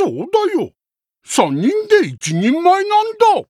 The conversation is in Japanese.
そうだよ。3人で一人前なんだ。